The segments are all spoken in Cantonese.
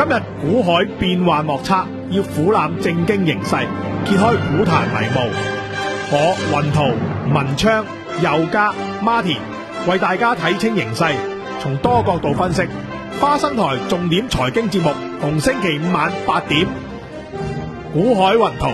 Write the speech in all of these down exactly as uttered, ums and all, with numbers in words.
日股海變幻莫測，要俯瞰正經形勢，揭開股壇迷霧。我雲圖、文昌、佑嘉、Martin 為大家睇清形勢，從多角度分析。花生台重點財經節目，逢星期五晚八點，股海雲圖。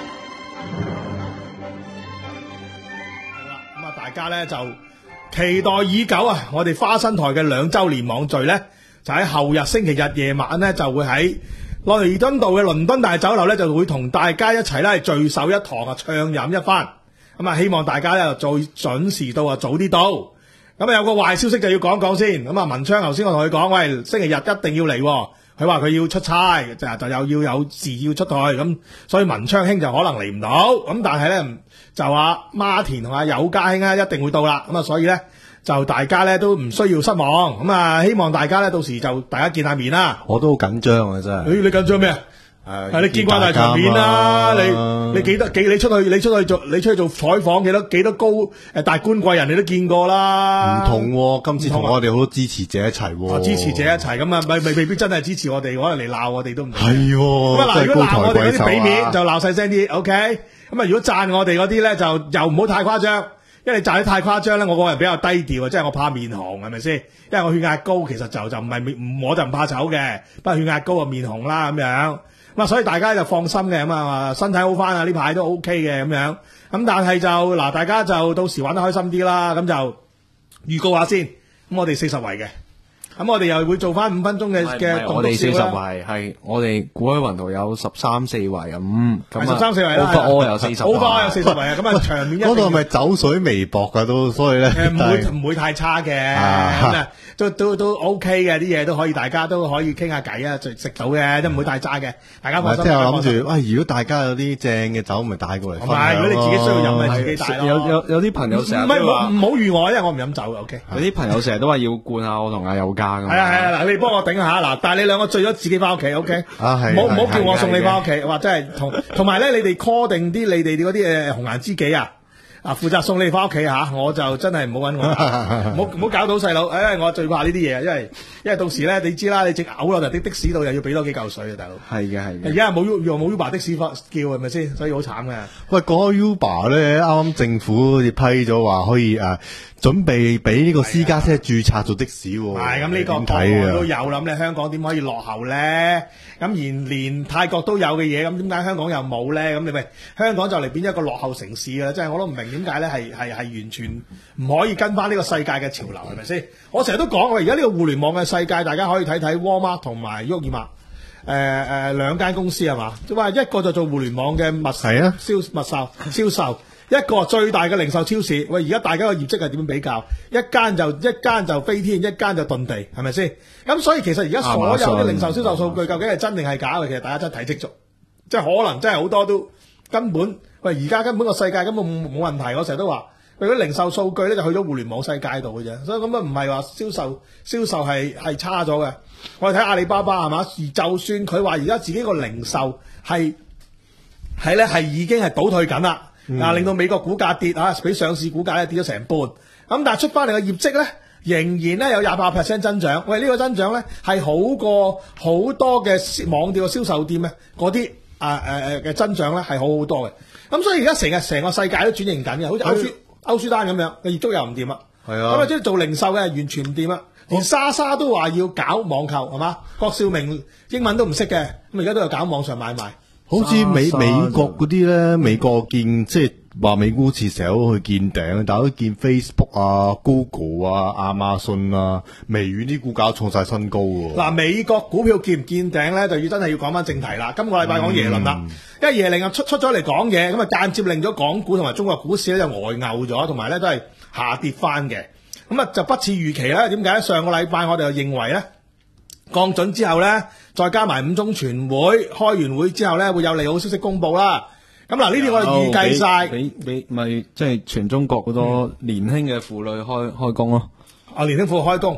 好啦，咁啊，大家咧就期待已久啊！我哋花生台嘅兩周年網聚咧，就喺後日星期日夜晚咧，就會喺倫敦道嘅倫敦大酒樓咧，就會同大家一齊咧聚首一堂啊，暢飲一番。咁啊，希望大家咧就準時到啊，早啲到。咁啊，有個壞消息就要講講先。咁啊，文昌頭先我同佢講，喂，星期日一定要嚟。佢話佢要出差，就就又要有事要出去，咁所以文昌兄就可能嚟唔到。咁但係咧就阿孖田同阿友嘉兄咧一定會到啦。咁啊，所以咧就大家咧都唔需要失望。咁啊，希望大家咧到時就大家見下面啦。 我都好緊張啊，真係。 誒，你緊張咩啊？誒，你見慣大場面啦，你你幾多幾你出去你出去做你出去做採訪幾多幾多高誒大官貴人你都見過啦。 唔同，今次同我哋好多支持者一齊。 支持者一齊咁啊，未未未必真係支持我哋，可能嚟鬧我哋都唔同。 係咁啊嗱，如果鬧我哋嗰啲俾面就鬧細聲啲 ，OK。咁啊，如果讚我哋嗰啲咧就又唔好太誇張，因為你讚得太誇張咧，我個人比較低調啊，即係我怕面紅係咪先？因為我血壓高，其實就就唔係面，我就唔怕醜嘅，不過血壓高啊面紅啦咁樣。咁啊，所以大家就放心嘅咁啊，身體好翻啊，呢排都 OK 嘅咁樣。咁但係就嗱，大家就到時玩得開心啲啦。咁就預告下先。咁我哋四十圍嘅，咁我哋又會做翻五分鐘嘅嘅動作。 我哋四十圍係我哋股海雲圖有十三四圍咁，咁十三四圍啦。 Overall 有四十， 好多有四十圍啊。咁啊，場面一嗰度係咪走水微薄噶都？所以咧誒唔會唔會太差嘅，咁啊都都都 OK 嘅，啲嘢都可以，大家都可以傾下偈啊，食食到嘅，都唔會太差嘅，大家放心。 即係我諗住，喂，如果大家有啲正嘅酒，咪帶過嚟分享咯。 如果你自己需要飲，咪自己帶咯。 有有有啲朋友成日都話唔好預我，因為我唔飲酒 OK。 有啲朋友成日都話要灌下我同阿友嘉咁。 係啊係啊，嗱，你幫我頂下嗱，但係你兩個醉咗自己翻屋企 OK。 啊係。 唔好唔好叫我送你翻屋企，或者係同同埋咧，你哋 call 定啲你哋嗰啲誒紅顏知己啊。啊！負責送你翻屋企吓，我就真係唔好揾我，唔好唔好搞到細佬。誒，我最怕呢啲嘢，因為因為到時咧，你知啦，你直嘔落嚟的的士度又要俾多幾嚿水啊，大佬。係嘅係嘅。而家冇又冇 Uber 的士叫係咪先？所以好慘嘅。 喂，講開 Uber 咧，啱啱政府好似批咗話可以誒，準備俾呢個私家車註冊做的士喎。 係咁呢個個都有諗咧，香港點可以落後咧？咁連連泰國都有嘅嘢，咁點解香港又冇咧？咁你咪香港就嚟變一個落後城市啦！真係我都唔明點解咧，係係係完全唔可以跟翻呢個世界嘅潮流，係咪先？我成日都講，我而家呢個互聯網嘅世界，大家可以睇睇 Walmart 同埋沃爾瑪，誒誒兩間公司係嘛？即係話一個就做互聯網嘅物係啊銷物售銷售。一個最大嘅零售超市，喂！而家大家嘅業績係點樣比較？一間就一間就飛天，一間就遁地，係咪先？咁所以其實而家所有嘅零售銷售數據究竟係真定係假嘅？其實大家真係睇清楚，即係可能真係好多都根本喂，而家根本個世界根本冇冇問題。我成日都話，佢啲零售數據咧就去咗互聯網世界度嘅啫，所以咁啊唔係話銷售銷售係係差咗嘅。我哋睇阿里巴巴係嘛？而就算佢話而家自己個零售係係咧係已經係倒退緊啦。嗱、嗯，令到美國股價跌啊，比上市股價咧跌咗成半。咁但係出翻嚟嘅業績咧，仍然咧有廿八 percent 增長。喂，呢、這個增長咧係好過好多嘅網店嘅銷售店咧，嗰啲啊誒誒嘅增長咧係好好多嘅。咁所以而家成日成個世界都轉型緊嘅，好似歐舒歐舒丹咁樣嘅業績又唔掂啦。係啊，咁啊即係做零售嘅完全唔掂啦。連莎莎都話要搞網購係嘛？郭少明英文都唔識嘅，咁而家都有搞網上買賣。 好似美美國嗰啲咧，美國見即係話美股似成日都去見頂，但係都見 Facebook 啊、Google 啊、亞馬遜啊、微軟啲股價創晒新高喎。 嗱，美國股票見唔見頂咧，就要真係要講翻正題啦。今個禮拜講耶倫啦，嗯、因為耶倫啊出出咗嚟講嘢，咁啊間接令咗港股同埋中國股市咧就呆牛咗，同埋咧都係下跌翻嘅。咁啊就不似預期啦。點解？上個禮拜我哋就認為咧。降準之後咧，再加埋五中全會開完會之後咧，會有利好消息公布啦。咁嗱，呢啲我哋預計晒， 俾俾咪即係全中國好多年輕嘅婦女開開工咯。 啊，年輕婦女開工，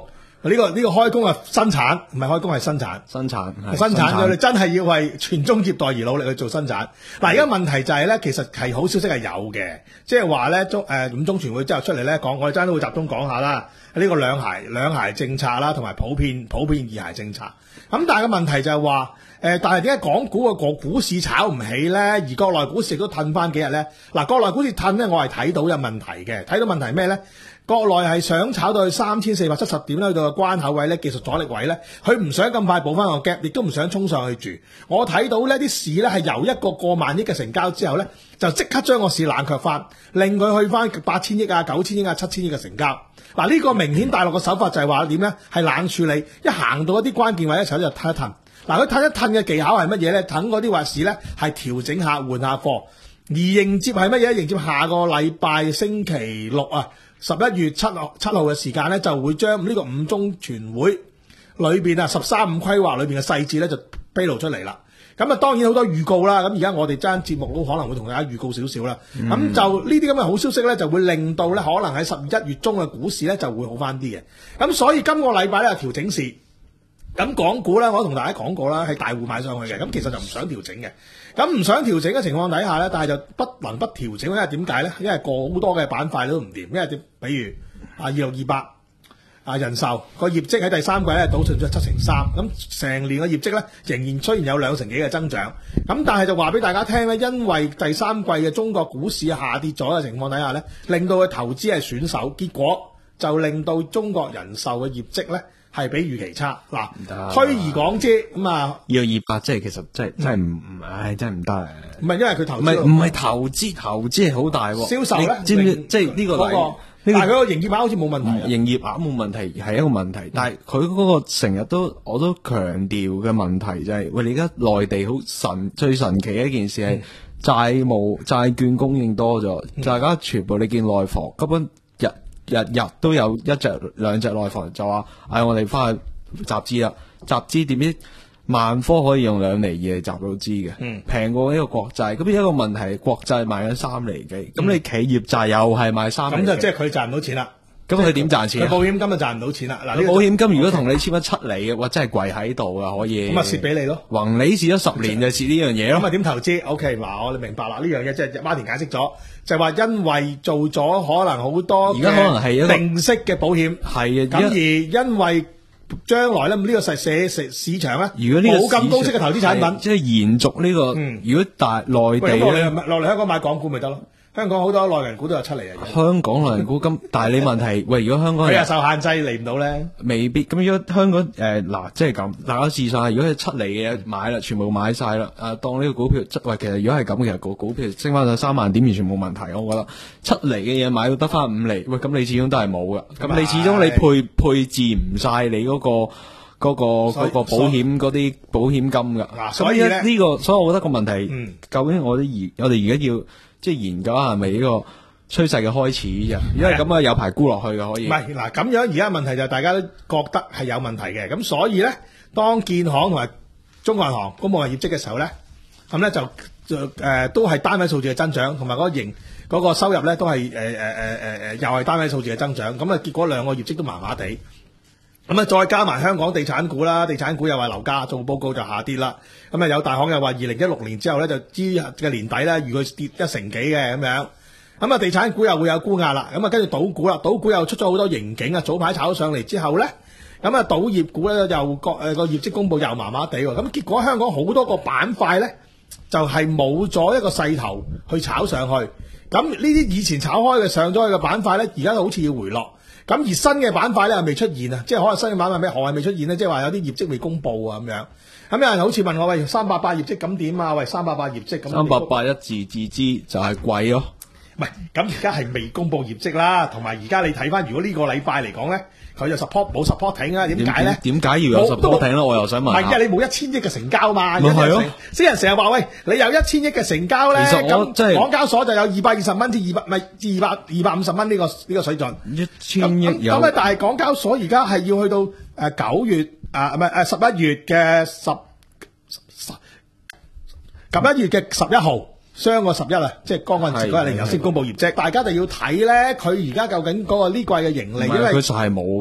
呢、個呢、個開工係生產，唔係開工係生產。 生產係生產咗，你真係要為傳宗接代而努力去做生產。嗱，而家問題就係咧，其實係好消息係有嘅，即係話咧中誒五中全會之後出嚟咧講，我哋真係都會集中講下啦。呢個兩孩兩孩政策啦，同埋普遍普遍二孩政策。咁但係個問題就係話誒，但係點解港股個個股市炒唔起咧？而國內股市亦都褪翻幾日咧？嗱，國內股市褪咧，我係睇到有問題嘅。睇到問題係咩咧？國內係想炒到去三千四百七十點咧，去到個關口位咧，技術阻力位咧，佢唔想咁快補翻個 gap，亦都唔想衝上去住。我睇到呢啲市咧係由一個過萬億嘅成交之後咧，就即刻將個市冷卻翻，令佢去翻八千億啊、九千億啊、七千億嘅成交。嗱，呢個明顯大陸嘅手法就係話點咧？係冷處理，一行到一啲關鍵位一齊就褪一褪。嗱，佢褪一褪嘅技巧係乜嘢咧？等嗰啲話市咧係調整下換下貨，而迎接係乜嘢？迎接下個禮拜星期六啊！十一月七號七號嘅時間咧，就會將呢個五中全會裏邊啊十三五規劃裏邊嘅細節咧就披露出嚟啦。咁啊，當然好多預告啦。咁而家我哋爭節目都可能會同大家預告少少啦。咁、嗯、就呢啲咁嘅好消息咧，就會令到咧可能喺十一月中嘅股市咧就會好翻啲嘅。咁所以今個禮拜咧調整市。咁港股咧，我都同大家講過啦，係大戶買上去嘅。咁其實就唔想調整嘅。咁唔想調整嘅情況底下咧，但係就不能不調整，因為點解咧？因為過好多嘅板塊都唔掂。因為點？比如啊，二六二八啊，人壽個業績喺第三季咧倒退咗七成三，咁成年嘅業績咧仍然雖然有兩成幾嘅增長，咁但係就話俾大家聽咧，因為第三季嘅中國股市下跌咗嘅情況底下咧，令到佢投資係損手，結果就令到中國人壽嘅業績咧。係比預期差嗱，推而廣之咁啊， 二六二八即係其實真係真係唔唔，唉真係唔得。 唔係因為佢投資， 唔係唔係投資，投資係好大喎。 銷售咧， 知唔知？即係呢個嗰個，但係佢個營業額好似冇問題。 營業額冇問題係一個問題，但係佢嗰個成日都我都強調嘅問題就係，喂，你而家內地好神最神奇嘅一件事係債務債券供應多咗，大家全部你見內房根本。日日都有一隻兩隻內房就話，唉、哎，我哋翻去集資啦，集資點知萬科可以用兩厘二嚟集到資嘅，平、嗯、過呢個國債。咁一個問題，國債賣緊三厘幾，咁、嗯、你企業債又係賣三厘幾，咁就即係佢賺唔到錢啦。 咁佢點賺錢？佢保險金就賺唔到錢啦。嗱， 保險金如果同你簽咗七厘嘅，哇，真係跪喺度啊，可以。 咁啊，蝕俾你咯。宏利蝕咗十年就蝕呢樣嘢咯。 咁啊，點投資 ？OK，嗱，我哋明白啦。呢樣嘢即係馬田解釋咗，就係話因為做咗可能好多而家可能係一個定息嘅保險， 係啊。 咁而因為將來咧，呢個世社市市場咧， 如果呢個冇咁高息嘅投資產品， 即係延續呢個。 嗯， 如果大內地咧， 落嚟香港買港股咪得咯。香港好多內銀股都有出嚟啊！ 香港內銀股咁，但係你問題，喂，如果香港佢又受限制嚟唔到咧， 未必。咁如果香港誒嗱、呃，即係咁，大家試晒，如果係出嚟嘅嘢買啦，全部買晒啦，啊，當呢個股票，喂，其實如果係咁，其實個股票升翻上三萬點完全冇問題，我覺得出嚟嘅嘢買到得翻五厘，喂，咁你始終都係冇㗎。咁你始終你配配置唔晒你嗰、嗰個嗰、嗰個嗰、嗰個保險嗰啲保險金㗎。 嗱，所以咧呢、這個，所以我覺得個問題， 嗯、究竟我哋而我哋而家要。即係研究下係咪呢個趨勢嘅開始啫，因為咁啊有排沽落去嘅可以。 唔係嗱，咁樣而家問題就係大家都覺得係有問題嘅，咁所以咧，當建行同埋中國銀行公布完業績嘅時候咧，咁咧就就誒、呃、都係單位數字嘅增長，同埋嗰個盈嗰個收入咧都係誒誒誒誒誒又係單位數字嘅增長，咁啊結果兩個業績都麻麻地。咁啊，再加埋香港地產股啦，地產股又話樓價做報告就下跌啦。咁啊，有大行又話二零一六年之後咧，就知嘅年底咧，預佢跌一成幾嘅咁樣。咁啊，地產股又會有沽壓啦。咁啊，跟住賭股啦，賭股又出咗好多盈警啊，早排炒上嚟之後咧，咁啊，賭業股咧又個誒個業績公佈又麻麻地喎。咁結果香港好多個板塊咧，就係冇咗一個勢頭去炒上去。咁呢啲以前炒開嘅上咗去嘅板塊咧，而家好似要回落。咁而新嘅板塊咧又未出現啊，即係可能新嘅板塊咩？何謂未出現咧？即係話有啲業績未公布啊咁樣。咁有人好似問我，喂，三八八業績咁點啊？喂，三八八業績咁。 三八八一字自知就係貴咯。 唔係，咁而家係未公布業績啦，同埋而家你睇翻，如果呢個禮拜嚟講咧，佢就 support 冇 supporting 啊？點解咧？ 點解要有 supporting 咧？我又想問。 唔係，因為你冇一千億嘅成交嘛。 咪係咯。 啲人成日話喂，你有一千億嘅成交咧，咁港交所就有二百二十蚊至二百，咪至二百二百五十蚊呢個呢個水準。 一千億有。 咁咧，但係港交所而家係要去到誒九月啊，唔係誒十一月嘅十十十一月嘅十一號。雙個十一啊，即係剛剛前嗰日嚟，頭先公布業績，大家就要睇咧，佢而家究竟嗰個呢季嘅盈利，因為佢就係冇噶，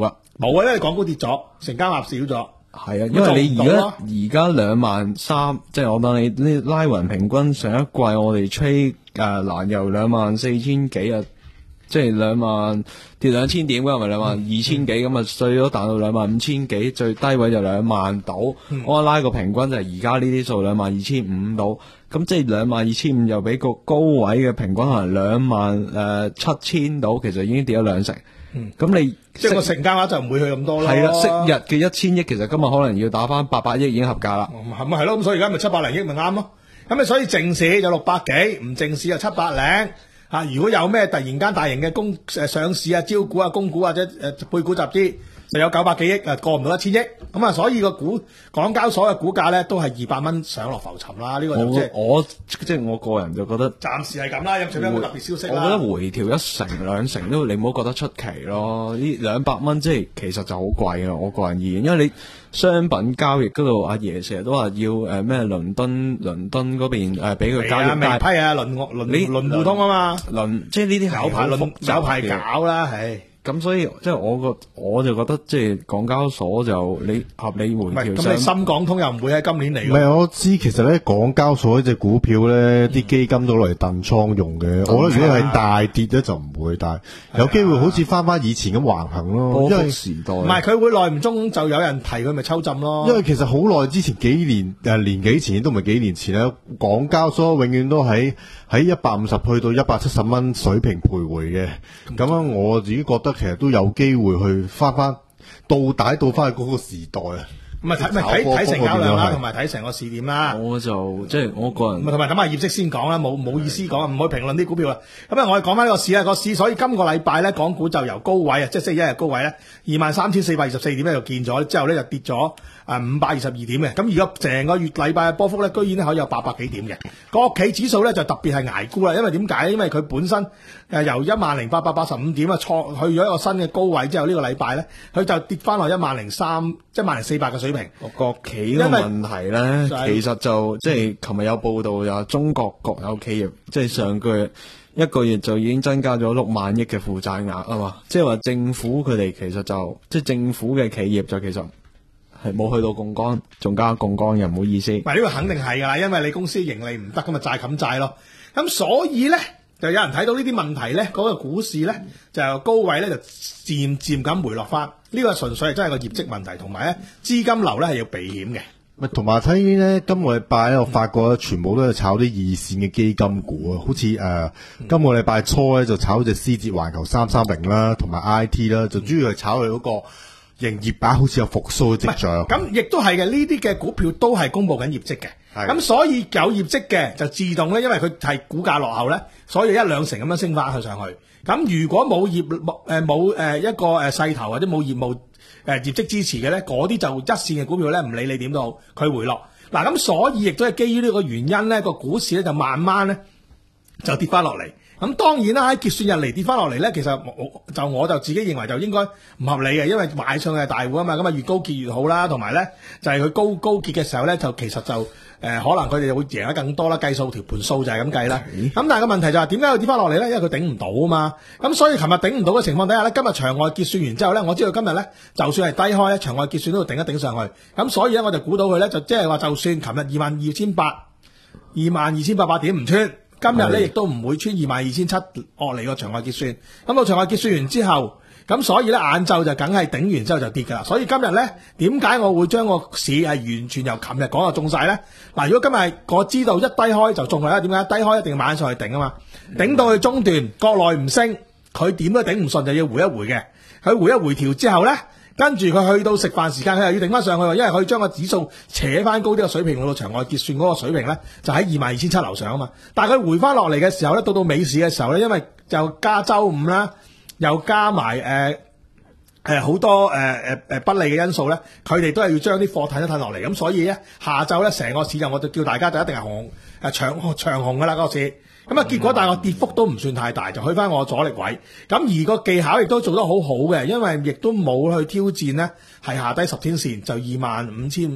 冇啊，因為港股跌咗，成交額少咗。 係啊，因為你而家而家兩萬三，即係我當你呢拉勻平均上一季我哋吹誒難由兩萬四千幾啊，即係兩萬跌兩千點㗎，係咪兩萬二千幾咁啊？最多彈到兩萬五千幾，最低位就兩萬到。 嗯、 我拉個平均就係而家呢啲數兩萬二千五到，咁即係兩萬二千五又比個高位嘅平均可能兩萬誒七千到，其實已經跌咗兩成。嗯，咁你即係個成交額就唔會去咁多咯。 係啦，昔日嘅一千億，其實今日可能要打翻八百億已經合格啦。 係咪係咯？咁所以而家咪七百零億咪啱咯。咁你所以淨市就六百幾，唔淨市就七百零。啊，如果有咩突然間大型嘅公誒上市啊、招股啊、供股或者誒配股集資，就有九百幾億啊，過唔到一千億。咁啊，所以個股港交所嘅股價咧都係二百蚊上落浮沉啦。呢、這個就即、是、係我即係我個人就覺得暫時係咁啦，有除非有冇特別消息啦。 我覺得回調一成兩成都你唔好覺得出奇咯。呢兩百蚊即係其實就好貴啊！我個人而言，因為你商品交易嗰度阿爺成日都話要誒咩倫敦倫敦嗰邊誒俾佢交易， 未批啊輪輪你輪互通啊嘛， 輪即係呢啲有排輪有排搞啦，係。 咁所以即係我個我就覺得即係港交所就你合理回調， 咁你深港通又唔會喺今年嚟。 唔係我知，其實咧港交所呢隻股票咧，啲、嗯、基金都攞嚟燉倉用嘅。嗯、我覺得如果係大跌咧就唔會，但係有機會好似翻翻以前咁橫行咯。 波幅時代唔係佢會耐唔中就有人提佢咪抽浸咯。 因為其實好耐之前幾年誒年幾前都唔係幾年前咧，港交所永遠都喺喺一百五十去到一百七十蚊水平徘徊嘅。咁樣、嗯、我自己覺得。其實都有機會去翻翻到底到翻去嗰個時代啊！ 唔係睇，咪睇睇成交量啦，同埋睇成個市點啦。 我就即係我個人， 同埋等下業績先講啦，冇冇意思講，唔可以評論啲股票啦。咁啊，我哋講翻呢個市啊，個市所以今個禮拜咧，港股就由高位啊，即係星期一日高位咧，二萬三千四百二十四點咧就見咗，之後咧就跌咗啊五百二十二點嘅。咁而家成個月禮拜嘅波幅咧，居然咧可以有八百幾點嘅。國企指數咧就特別係捱沽啦，因為點解？因為佢本身誒由一萬零八百八十五點啊，創去咗一個新嘅高位之後，呢個禮拜咧佢就跌翻落一萬零三、一萬零四百嘅水平。 國企個問題咧，其實就即係琴日有報道就中國國有企業，即係上個月一個月就已經增加咗六萬億嘅負債額啊嘛，即係話政府佢哋其實就即係政府嘅企業就其實係冇去到槓桿，仲加槓桿又唔好意思。 唔係呢個肯定係噶啦，因為你公司盈利唔得，咁咪債冚債咯。咁所以咧就有人睇到呢啲問題咧，嗰個股市咧就由高位咧就漸漸咁回落翻。呢個純粹係真係個業績問題，同埋咧資金流咧係要避險嘅。 咪同埋睇咧，今個禮拜咧，我發覺咧，全部都係炒啲二線嘅基金股啊，好似誒、呃嗯、今個禮拜初咧就炒隻思捷環球三三零啦，同埋 I T 啦，就主要係炒佢嗰個營業額好似有復甦嘅跡象。 咁亦都係嘅，呢啲嘅股票都係公佈緊業績嘅。咁所以有業績嘅就自動咧，因為佢係股價落後咧，所以一兩成咁樣升翻去上去。咁如果冇業誒冇誒一個誒勢頭或者冇業務誒、呃、業績支持嘅咧，嗰啲就一線嘅股票咧，唔理你點都好，佢回落。嗱咁所以亦都係基於呢個原因咧，個股市咧就慢慢咧就跌翻落嚟。咁當然啦，喺結算日嚟跌翻落嚟咧，其實我就我就自己認為就應該唔合理嘅，因為買上嘅係大戶啊嘛，咁啊越高結越好啦，同埋咧就係、是、佢高高結嘅時候咧，就其實就誒、呃、可能佢哋會贏得更多啦，計數條盤數就係咁計啦。咁、嗯、但係個問題就係點解佢跌翻落嚟咧？因為佢頂唔到啊嘛。咁所以琴日頂唔到嘅情況底下咧，今日場外結算完之後咧，我知道今日咧就算係低開咧，場外結算都要頂一頂上去。咁所以咧我就估到佢咧就即係話，就算琴日二萬二千八、二萬二千八百點唔穿。今日咧亦都唔會穿二萬二千七落嚟個場外結算，咁到場外結算完之後，咁所以咧晏晝就梗係頂完之後就跌㗎啦。所以今日咧點解我會將個市係完全由琴日講就中晒咧？嗱，如果今日我知道一低開就中㗎啦，點解低開一定要買上去頂啊嘛？頂到去中段國內唔升，佢點都頂唔順就要回一回嘅，佢回一回調之後咧。跟住佢去到食飯時間，佢又要頂翻上去，因為佢將個指數扯翻高啲個水平，去到場外結算嗰個水平咧，就喺二萬二千七樓上啊嘛。但係佢回翻落嚟嘅時候咧，到到尾市嘅時候咧，因為就加週五啦，又加埋誒誒好多誒誒誒不利嘅因素咧，佢哋都係要將啲貨褪一褪落嚟。咁所以咧，下晝咧成個市就我就叫大家就一定係紅誒長長紅噶啦嗰個市。咁啊，結果但係個跌幅都唔算太大，就去翻我阻力位。咁而個技巧亦都做得好好嘅，因為亦都冇去挑戰呢係下低十天線，就二萬五千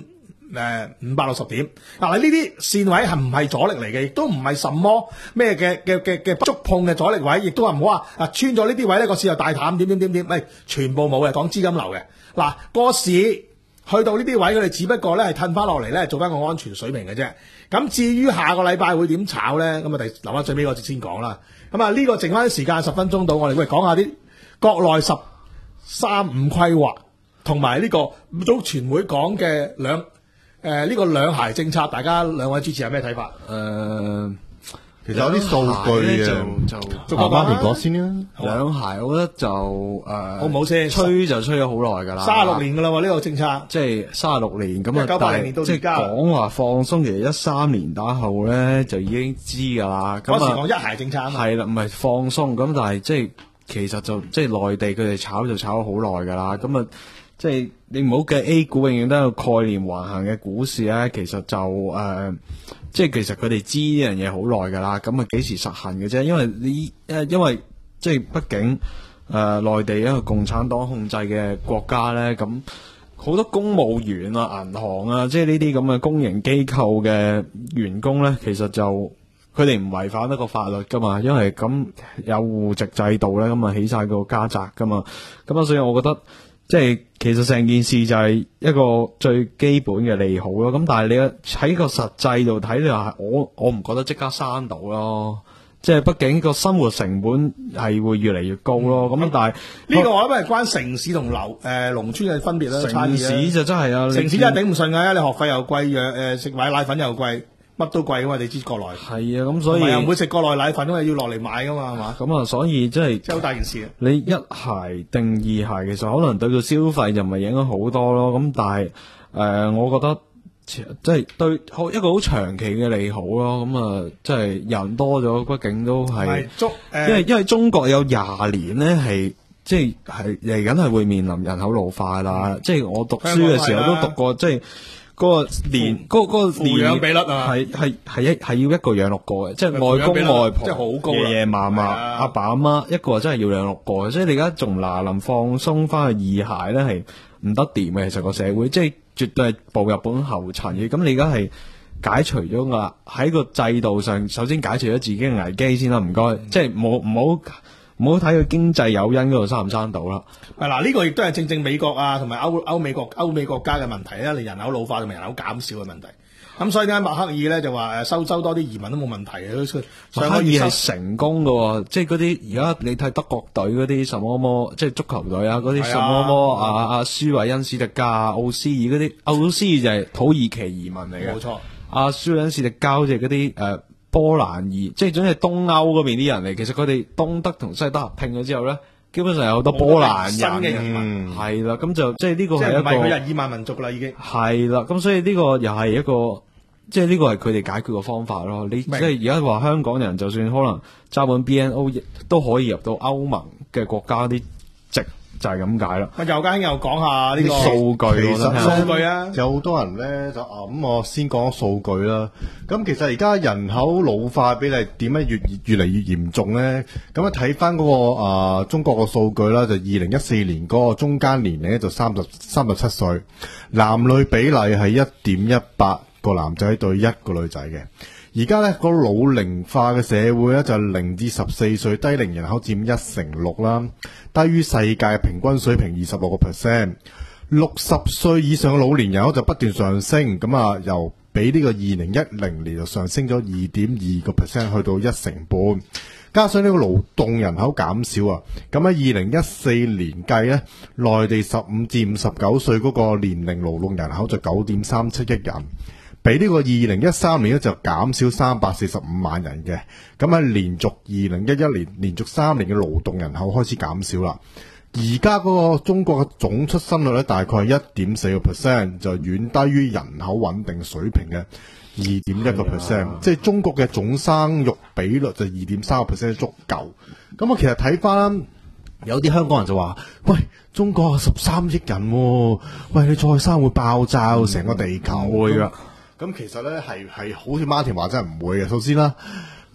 誒五百六十點。嗱，呢啲線位係唔係阻力嚟嘅，亦都唔係什麼咩嘅嘅嘅嘅觸碰嘅阻力位，亦都話唔好話啊穿咗呢啲位咧個市又大淡點點點點，喂，全部冇嘅，講資金流嘅。嗱，個市去到呢啲位，佢哋只不過咧係褪翻落嚟咧，做翻個安全水平嘅啫。咁至於下個禮拜會點炒咧？咁啊，第留翻最尾嗰節先講啦。咁啊，呢個剩翻啲時間十分鐘到，我哋喂講下啲國內十三五規劃同埋呢個五中全會講嘅兩誒呢個兩孩政策，大家兩位主持有咩睇法？ 誒、呃， 其實有啲數據就啊， 就阿媽田講先啦。 兩孩，我覺得就誒，呃、 好唔好先？ 吹就吹咗好耐㗎啦， 三十六年㗎啦喎，呢個政策即係三十六年咁啊， 一九八零年到即係而家講話放鬆，其實一三年打後咧就已經知㗎啦。咁啊， 嗰時講一孩政策啊嘛， 係啦，唔係放鬆咁，但係即係其實就即係內地佢哋炒就炒咗好耐㗎啦。咁啊，即係你唔好計 A 股永遠都有概念橫行嘅股市咧，其實就誒。呃即係其實佢哋知呢樣嘢好耐㗎啦，咁啊幾時實行嘅啫？因為呢誒，因為即係畢竟誒內地一個共產黨控制嘅國家咧，咁好多公務員啊、銀行啊，即係呢啲咁嘅公營機構嘅員工咧，其實就佢哋唔違反得個法律㗎嘛，因為咁有戶籍制度咧，咁啊起晒個家宅㗎嘛，咁啊所以我覺得。即係其實成件事就係一個最基本嘅利好咯，咁但係你喺個實際度睇，你話我我唔覺得即刻刪到咯，即係畢竟個生活成本係會越嚟越高咯，咁、嗯、但係呢個我諗係關城市同樓誒農村嘅分別啦， 城市就真係啊， 城市真係頂唔順㗎，你學費又貴，藥誒食買奶粉又貴。乜都貴噶嘛，你知國內係啊，咁所以又唔會食國內奶粉，因為要落嚟買噶嘛，係嘛？ 咁啊，所以即係即係好大件事。 你一孩定二孩，其實可能對個消費就唔係影響好多咯。咁但係誒、呃，我覺得即係對一個好長期嘅利好咯。咁啊，即係人多咗，畢竟都係，因為因為中國有廿年咧係即係係嚟緊係會面臨人口老化啦。嗯、即係我讀書嘅時候都讀過，即係。嗰個年嗰嗰個年養比率啊， 係係係一係要一個養六個嘅，即係外公外婆、 即係好高爺爺嫲嫲、阿爸阿媽一個真係要養六個嘅，所以你而家仲嗱臨放鬆翻去二孩咧係唔得掂嘅，其實個社會即係絕對係步入本後塵嘅。咁你而家係解除咗㗎，喺個制度上首先解除咗自己嘅危機先啦，唔該，嗯、即係冇唔好。唔好睇佢經濟誘因嗰度生唔生到啦。 係嗱，呢個亦都係正正美國啊，同埋歐歐美國歐美國家嘅問題啦，你人口老化同埋人口減少嘅問題。咁所以點解默克爾咧就話誒收收多啲移民都冇問題嘅？ 默克爾係成功嘅，即係嗰啲而家你睇德國隊嗰啲什麼麼，即係足球隊啊，嗰啲什麼麼啊啊舒維恩史特加、奧斯爾嗰啲，奧斯爾就係土耳其移民嚟嘅。 冇錯， 阿舒維恩史特加即係嗰啲誒。波蘭裔，即係總之係東歐嗰邊啲人嚟。其實佢哋東德同西德合併咗之後咧，基本上有好多波蘭人嘅，係啦。咁就即係呢個係一個， 唔係佢日耳曼民族啦，已經係啦。咁所以呢個又係一個，即係呢個係佢哋解決嘅方法咯。你即係而家話香港人，就算可能揸本 B N O 都可以入到歐盟嘅國家啲籍。就係咁解啦。 咪又間又講下呢個數據， 其實數據啊， 有好多人咧就啊咁，我先講數據啦。咁其實而家人口老化比例點解越越嚟越嚴重咧？咁啊睇翻嗰個啊、呃、中國個數據啦，就二零一四年嗰個中間年齡咧就三十三十七歲，男女比例係一點一八個男仔對一個女仔嘅。而家咧個老齡化嘅社會咧就零至十四歲低齡人口佔一成六啦，低於世界平均水平二十六個 percent。六十歲以上嘅老年人口就不斷上升，咁啊由比呢個二零一零年就上升咗二點二個 percent 去到一成半。加上呢個勞動人口減少啊，咁喺二零一四年計咧，內地十五至五十九歲嗰個年齡勞動人口就九點三七億人。比呢個二零一三年咧就減少三百四十五萬人嘅，咁喺連續二零一一年連續三年嘅勞動人口開始減少啦。而家嗰個中國嘅總出生率咧大概係一點四個 percent，就遠低於人口穩定水平嘅二點一個 percent，即係中國嘅總生育比率就二點三個 percent 足夠。咁我其實睇翻有啲香港人就話：喂，中國十三億人、哦，喂你再生會爆炸成個地球。 會噶。 咁其實咧係係好似馬田話真係唔會嘅。首先啦，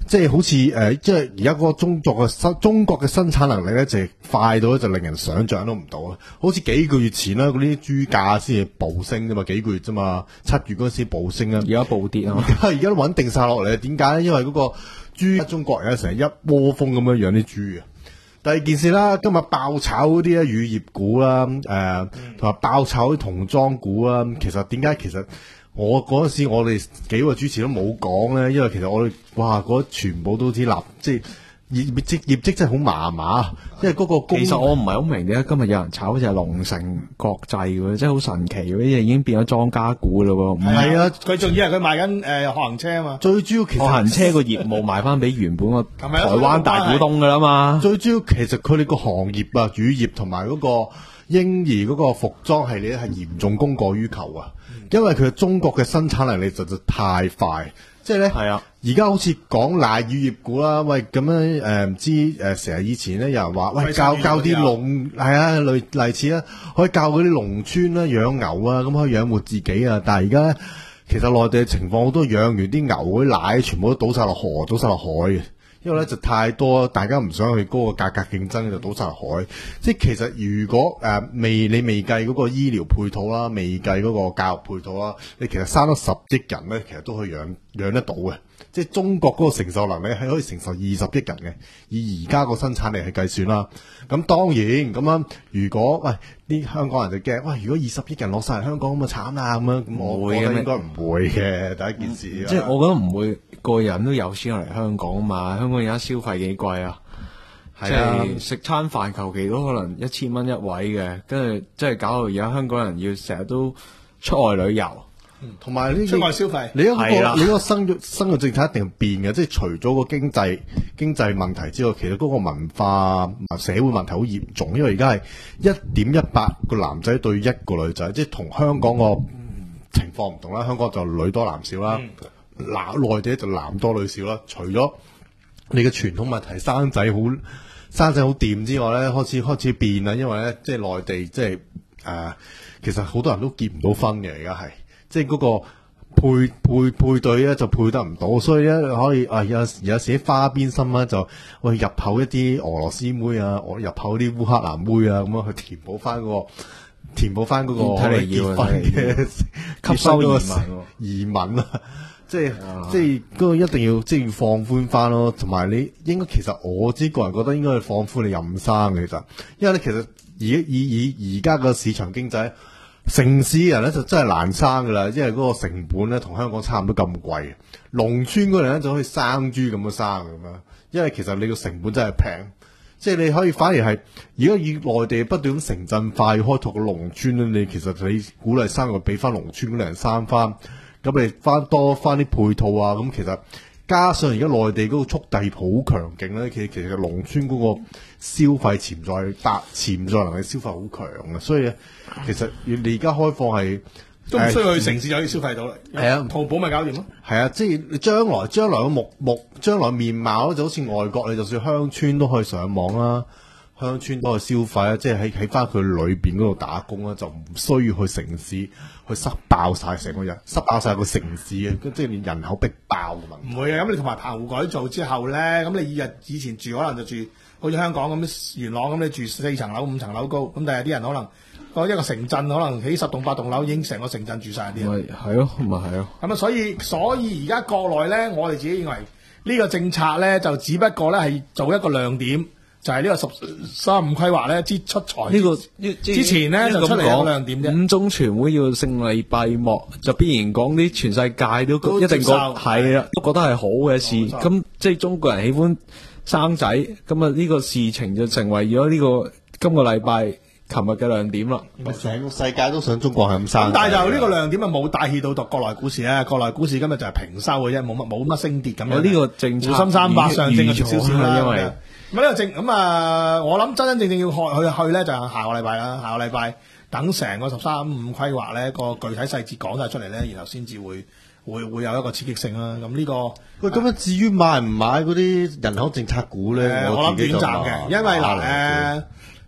即係好似誒、呃，即係而家嗰個中國嘅生中國嘅生產能力咧，就係快到咧，就令人想象都唔到啦。好似幾個月前啦，嗰啲豬價先係暴升啫嘛，幾個月啫嘛，七月嗰陣時暴升啊， 而家暴跌啊， 而家都穩定晒落嚟。點解咧？因為嗰個豬中國人成日一窩蜂咁樣養啲豬啊。第二件事啦，今日爆炒嗰啲咧乳業股啦，誒同埋爆炒啲童裝股啦，其實點解其實？我嗰陣時，我哋幾個主持都冇講咧，因為其實我哋哇，嗰全部都知立，即係業業績業績真係好麻麻，因為嗰個公其實我唔係好明點解今日有人炒隻龍城國際嘅，真係好神奇嘅，呢隻已經變咗莊家股嘞喎。 係啊， 佢仲以為佢賣緊誒學行車啊嘛。 最主要其實學行車個業務賣翻俾原本個係咪啊台灣大股東噶啦嘛。 最主要其實佢哋個行業啊，乳業同埋嗰個嬰兒嗰個服裝系列係嚴重供過於求啊。因為佢中國嘅生產能力實在太快，即係咧， 係啊， 而家好似講奶乳業股啦，喂咁樣誒唔知誒成日以前咧有人話，喂教教啲農係啊類類似啦，可以教嗰啲農村啦養牛啊，咁可以養活自己啊，但係而家咧其實內地嘅情況好多，養完啲牛嗰啲奶全部都倒晒落河，倒晒落海嘅。因為咧就太多，大家唔想去嗰個價格競爭，就倒晒落海。即係其實如果誒、呃、未你未計嗰個醫療配套啦，未計嗰個教育配套啦，你其實生咗十億人咧，其實都可以養養得到嘅。即係中國嗰個承受能力係可以承受二十億人嘅，以而家個生產力去計算啦。咁當然咁樣，如果喂啲香港人就驚，喂如果二十億人落晒嚟香港咁啊慘啦咁樣，咁我覺得應該唔會嘅第一件事。 即係我覺得唔會個人都有錢嚟香港啊嘛，香港而家消費幾貴啊，即係食餐飯求其都可能一千蚊一位嘅，跟住即係搞到而家香港人要成日都出外旅遊。 同埋呢出外消費， 你嗰、那個啦你嗰個生育生育政策一定係變嘅，即係除咗個經濟經濟問題之外，其實嗰個文化社會問題好嚴重，因為而家係一點一八個男仔對一個女仔，即係同香港個情況唔同啦。香港就女多男少啦，嗱、嗯、內地就男多女少啦。除咗你嘅傳統問題生仔好生仔好掂之外咧，開始開始變啦，因為咧即係內地即係誒、呃，其實好多人都結唔到婚嘅，而家係。即係嗰個配配配對咧就配得唔到，所以咧可以啊有有時啲花邊新聞就喂入口一啲俄羅斯妹啊，我入口啲烏克蘭妹啊，咁樣去填補翻嗰個填補翻嗰個睇嚟要結婚嘅吸收移民移民啊，即係即係嗰個一定要即係要放寬翻咯，同埋你應該其實我自己個人覺得應該係放寬你任生嘅，其實因為咧其實而以以而家個市場經濟。城市人咧就真係難生噶啦，因為嗰個成本咧同香港差唔多咁貴。農村嗰人咧就可以生豬咁樣生咁樣，因為其實你個成本真係平，即係你可以反而係而家以內地不斷咁城鎮化要開拓個農村咧，你其實你鼓勵生育俾翻農村嗰啲人生翻，咁你翻多翻啲配套啊，咁其實加上而家內地嗰個速遞好強勁咧，其實其實農村嗰個消費潛在達潛在能力消費好強嘅，所以其實你而家開放係都唔需要去城市就可以消費到啦。 係啊， 淘寶咪搞掂咯。 係啊，即係你將來將來嘅目目將來面貌就好似外國，你就算鄉村都可以上網啦，鄉村都可以消費啦，即係喺喺翻佢裏邊嗰度打工啦，就唔需要去城市去塞爆晒成個人，塞爆晒個城市嘅，即係連人口逼爆嘅問題。 唔會啊，咁你同埋棚戶改造之後咧，咁你日以前住可能就住好似香港咁元朗咁，你住四層樓五層樓高，咁但係啲人可能個一個城鎮可能起十棟八棟樓已經成個城鎮住晒啲人。 咪係咯，咪係咯。 咁啊，所以所以而家國內咧，我哋自己認為呢個政策咧，就只不過咧係做一個亮點。就係呢個十三五規劃咧之出台呢、這個之前咧就出嚟有亮點啫。 五中全會要勝利閉幕，就必然講啲全世界都，都一定覺係啦，都覺得係好嘅事。咁即係中國人喜歡生仔，咁啊呢個事情就成為咗呢、這個今個禮拜琴日嘅亮點啦。 成個世界都想中國係咁生， 但係就呢個亮點啊冇帶起到讀國內股市咧，國內股市今日就係平收嘅啫，冇乜冇乜升跌咁樣。 呢個政策滬深三百上證嘅跌少少啦， 因為。 咁呢個正咁啊！我諗真真正正要去去去咧，就係下個禮拜啦。下個禮拜等成個十三五規劃咧個具體細節講晒出嚟咧，然後先至會會會有一個刺激性啦。咁呢、這個喂，咁樣至於買唔買嗰啲人口政策股咧、呃？ 我諗短暫嘅，因為嗱誒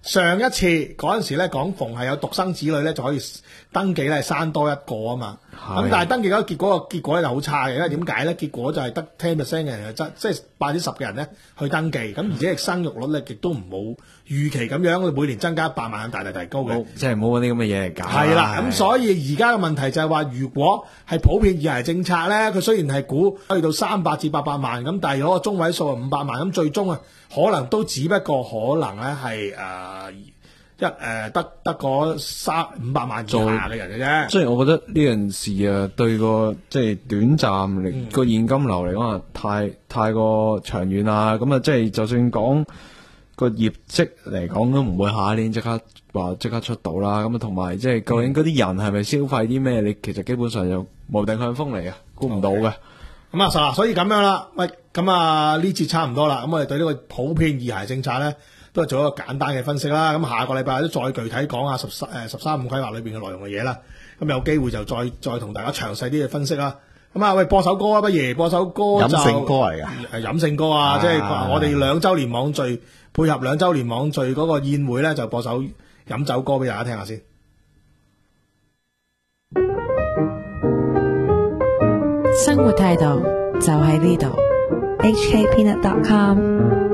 上一次嗰陣時咧講逢係有獨生子女咧就可以登記咧生多一個啊嘛，咁但係登記嗰個結果個結果咧就好差嘅，因為點解咧？結果就係得十 percent 嘅人即即係百分之十嘅人咧去登記，咁而且生育率咧亦都唔冇預期咁樣每年增加一百萬大大提高嘅， 即係冇嗰啲咁嘅嘢嚟搞。 係啦，咁所以而家嘅問題就係話，如果係普遍二孩政策咧，佢雖然係估去到三百至八百萬咁，但係嗰個中位數係五百萬，咁最終啊可能都只不過可能咧係誒一誒得得嗰三五百萬以下嘅人嘅啫。 雖然我覺得呢件事啊，對個即係短暫嚟個、嗯、現金流嚟講啊，太太過長遠啦。咁啊，即係就算講個業績嚟講，都唔會下一年即刻話即刻出到啦。咁啊，同埋即係究竟嗰啲人係咪消費啲咩？你其實基本上就無定向風嚟嘅，估唔到嘅。咁啊， 嗱，所以咁樣啦。喂，咁啊呢節差唔多啦。咁我哋對呢個普遍二孩政策咧，都係做一個簡單嘅分析啦。咁下個禮拜都再具體講下十三誒十三五規劃裏邊嘅內容嘅嘢啦。咁有機會就再再同大家詳細啲嘅分析啦。咁啊，喂，播首歌啊，不如播首歌就飲勝歌嚟嘅， 係飲勝歌啊！即係我哋兩週年網聚配合兩週年網聚嗰個宴會咧，就播首飲酒歌俾大家聽下先。 生活態度就喺呢度。H K Peanut dot com